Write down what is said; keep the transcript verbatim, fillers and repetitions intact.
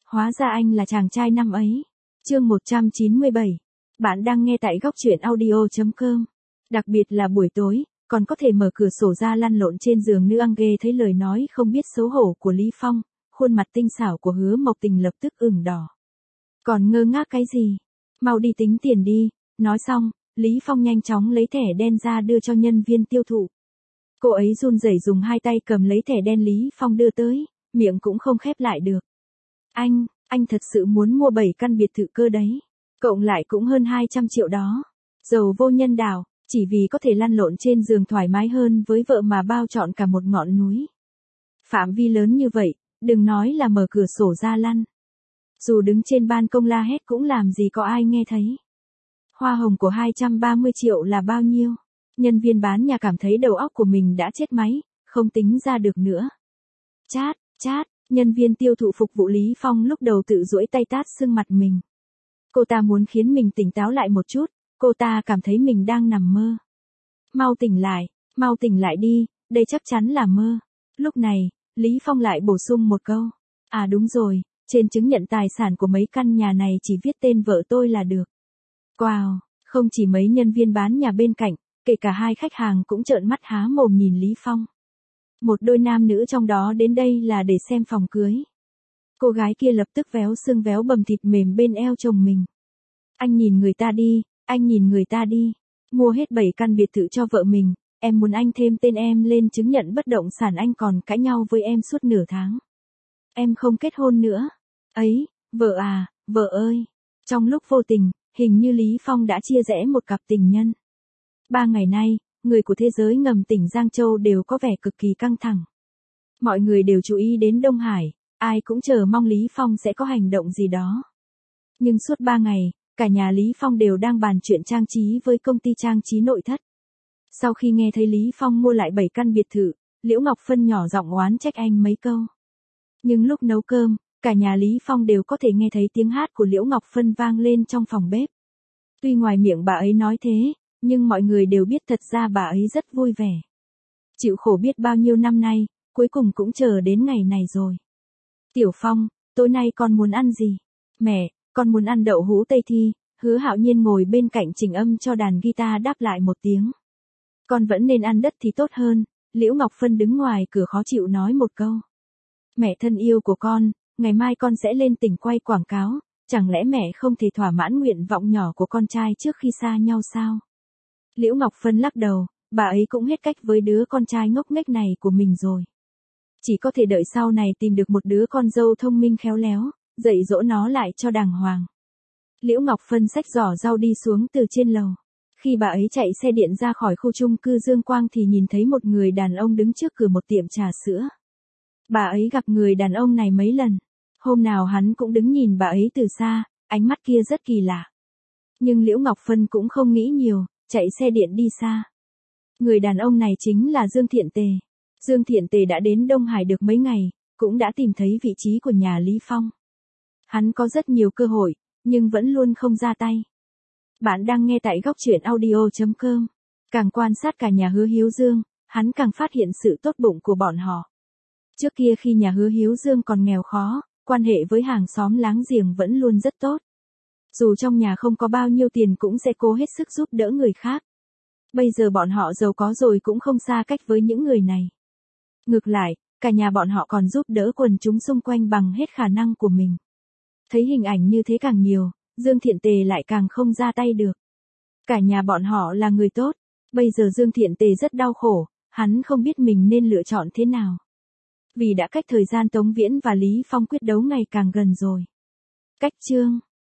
Hóa ra anh là chàng trai năm ấy. Chương một trăm chín mươi bảy. Bạn đang nghe tại góc truyện audio chấm com. Đặc biệt là buổi tối, còn có thể mở cửa sổ ra lăn lộn trên giường nữ Angge thấy lời nói không biết xấu hổ của Lý Phong, khuôn mặt tinh xảo của Hứa Mộc Tình lập tức ửng đỏ. Còn ngơ ngác cái gì? Mau đi tính tiền đi. Nói xong, Lý Phong nhanh chóng lấy thẻ đen ra đưa cho nhân viên tiêu thụ. Cô ấy run rẩy dùng hai tay cầm lấy thẻ đen Lý Phong đưa tới, miệng cũng không khép lại được. Anh, anh thật sự muốn mua bảy căn biệt thự cơ đấy. Cộng lại cũng hơn hai trăm triệu đó. Giàu vô nhân đạo, chỉ vì có thể lăn lộn trên giường thoải mái hơn với vợ mà bao trọn cả một ngọn núi. Phạm vi lớn như vậy, đừng nói là mở cửa sổ ra lăn. Dù đứng trên ban công la hét cũng làm gì có ai nghe thấy. Hoa hồng của hai trăm ba mươi triệu là bao nhiêu? Nhân viên bán nhà cảm thấy đầu óc của mình đã chết máy, không tính ra được nữa. Chát, chát, nhân viên tiêu thụ phục vụ Lý Phong lúc đầu tự duỗi tay tát sưng mặt mình. Cô ta muốn khiến mình tỉnh táo lại một chút, cô ta cảm thấy mình đang nằm mơ. Mau tỉnh lại, mau tỉnh lại đi, đây chắc chắn là mơ. Lúc này, Lý Phong lại bổ sung một câu. À đúng rồi, trên chứng nhận tài sản của mấy căn nhà này chỉ viết tên vợ tôi là được. Wow, không chỉ mấy nhân viên bán nhà bên cạnh, kể cả hai khách hàng cũng trợn mắt há mồm nhìn Lý Phong. Một đôi nam nữ trong đó đến đây là để xem phòng cưới. Cô gái kia lập tức véo xương véo bầm thịt mềm bên eo chồng mình. Anh nhìn người ta đi, anh nhìn người ta đi. Mua hết bảy căn biệt thự cho vợ mình, em muốn anh thêm tên em lên chứng nhận bất động sản, anh còn cãi nhau với em suốt nửa tháng. Em không kết hôn nữa. Ấy, vợ à, vợ ơi. Trong lúc vô tình, hình như Lý Phong đã chia rẽ một cặp tình nhân. Ba ngày nay, người của thế giới ngầm tỉnh Giang Châu đều có vẻ cực kỳ căng thẳng. Mọi người đều chú ý đến Đông Hải, ai cũng chờ mong Lý Phong sẽ có hành động gì đó. Nhưng suốt ba ngày, cả nhà Lý Phong đều đang bàn chuyện trang trí với công ty trang trí nội thất. Sau khi nghe thấy Lý Phong mua lại bảy căn biệt thự, Liễu Ngọc Phân nhỏ giọng oán trách anh mấy câu. Nhưng lúc nấu cơm, cả nhà Lý Phong đều có thể nghe thấy tiếng hát của Liễu Ngọc Phân vang lên trong phòng bếp. Tuy ngoài miệng bà ấy nói thế, nhưng mọi người đều biết thật ra bà ấy rất vui vẻ. Chịu khổ biết bao nhiêu năm nay, cuối cùng cũng chờ đến ngày này rồi. Tiểu Phong, tối nay con muốn ăn gì? Mẹ, con muốn ăn đậu hũ Tây Thi. Hứa Hạo Nhiên ngồi bên cạnh chỉnh âm cho đàn guitar đáp lại một tiếng. Con vẫn nên ăn đất thì tốt hơn. Liễu Ngọc Phân đứng ngoài cửa khó chịu nói một câu. Mẹ thân yêu của con, ngày mai con sẽ lên tỉnh quay quảng cáo, chẳng lẽ mẹ không thể thỏa mãn nguyện vọng nhỏ của con trai trước khi xa nhau sao? Liễu Ngọc Phân lắc đầu, bà ấy cũng hết cách với đứa con trai ngốc nghếch này của mình rồi. Chỉ có thể đợi sau này tìm được một đứa con dâu thông minh khéo léo, dạy dỗ nó lại cho đàng hoàng. Liễu Ngọc Phân xách giỏ rau đi xuống từ trên lầu. Khi bà ấy chạy xe điện ra khỏi khu chung cư Dương Quang thì nhìn thấy một người đàn ông đứng trước cửa một tiệm trà sữa. Bà ấy gặp người đàn ông này mấy lần. Hôm nào hắn cũng đứng nhìn bà ấy từ xa, ánh mắt kia rất kỳ lạ. Nhưng Liễu Ngọc Phân cũng không nghĩ nhiều, chạy xe điện đi xa. Người đàn ông này chính là Dương Thiện Tề. Dương Thiện Tề đã đến Đông Hải được mấy ngày, cũng đã tìm thấy vị trí của nhà Lý Phong. Hắn có rất nhiều cơ hội, nhưng vẫn luôn không ra tay. Bạn đang nghe tại góc truyện audio chấm com. Càng quan sát cả nhà Hứa Hiếu Dương, hắn càng phát hiện sự tốt bụng của bọn họ. Trước kia khi nhà Hứa Hiếu Dương còn nghèo khó, quan hệ với hàng xóm láng giềng vẫn luôn rất tốt. Dù trong nhà không có bao nhiêu tiền cũng sẽ cố hết sức giúp đỡ người khác. Bây giờ bọn họ giàu có rồi cũng không xa cách với những người này. Ngược lại, cả nhà bọn họ còn giúp đỡ quần chúng xung quanh bằng hết khả năng của mình. Thấy hình ảnh như thế càng nhiều, Dương Thiện Tề lại càng không ra tay được. Cả nhà bọn họ là người tốt, bây giờ Dương Thiện Tề rất đau khổ, hắn không biết mình nên lựa chọn thế nào. Vì đã cách thời gian Tống Viễn và Lý Phong quyết đấu ngày càng gần rồi. Cách chương